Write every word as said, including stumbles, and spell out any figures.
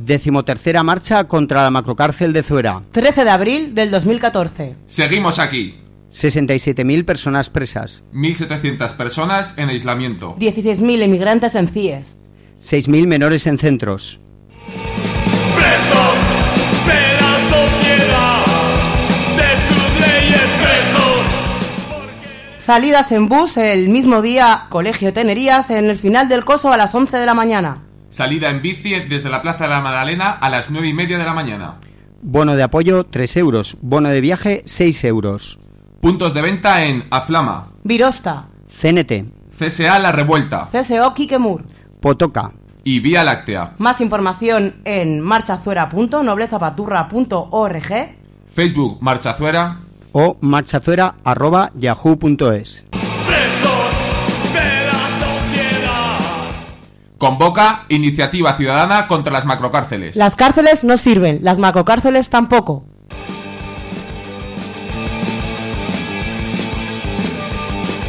Decimotercera marcha contra la macrocárcel de Zuera. trece de abril del dos mil catorce. Seguimos aquí. sesenta y siete mil personas presas. mil setecientas personas en aislamiento. dieciséis mil emigrantes en C I E S. seis mil menores en centros. Presos de la sociedad, de sus leyes presos. Salidas en bus el mismo día, Colegio Tenerías, en el final del curso a las once de la mañana. Salida en bici desde la Plaza de la Magdalena a las nueve y media de la mañana. Bono de apoyo tres euros. Bono de viaje seis euros. Puntos de venta en Aflama, Virosta, C N T, C S A La Revuelta, C S O Quiquemur. Potoca. y Vía Láctea. Más información en marchazuera punto noblezapaturra punto org. Facebook Marchazuera O marchazuera arroba yahoo punto es. Presos de la sociedad. convoca iniciativa ciudadana contra las macrocárceles. Las cárceles no sirven, las macrocárceles tampoco.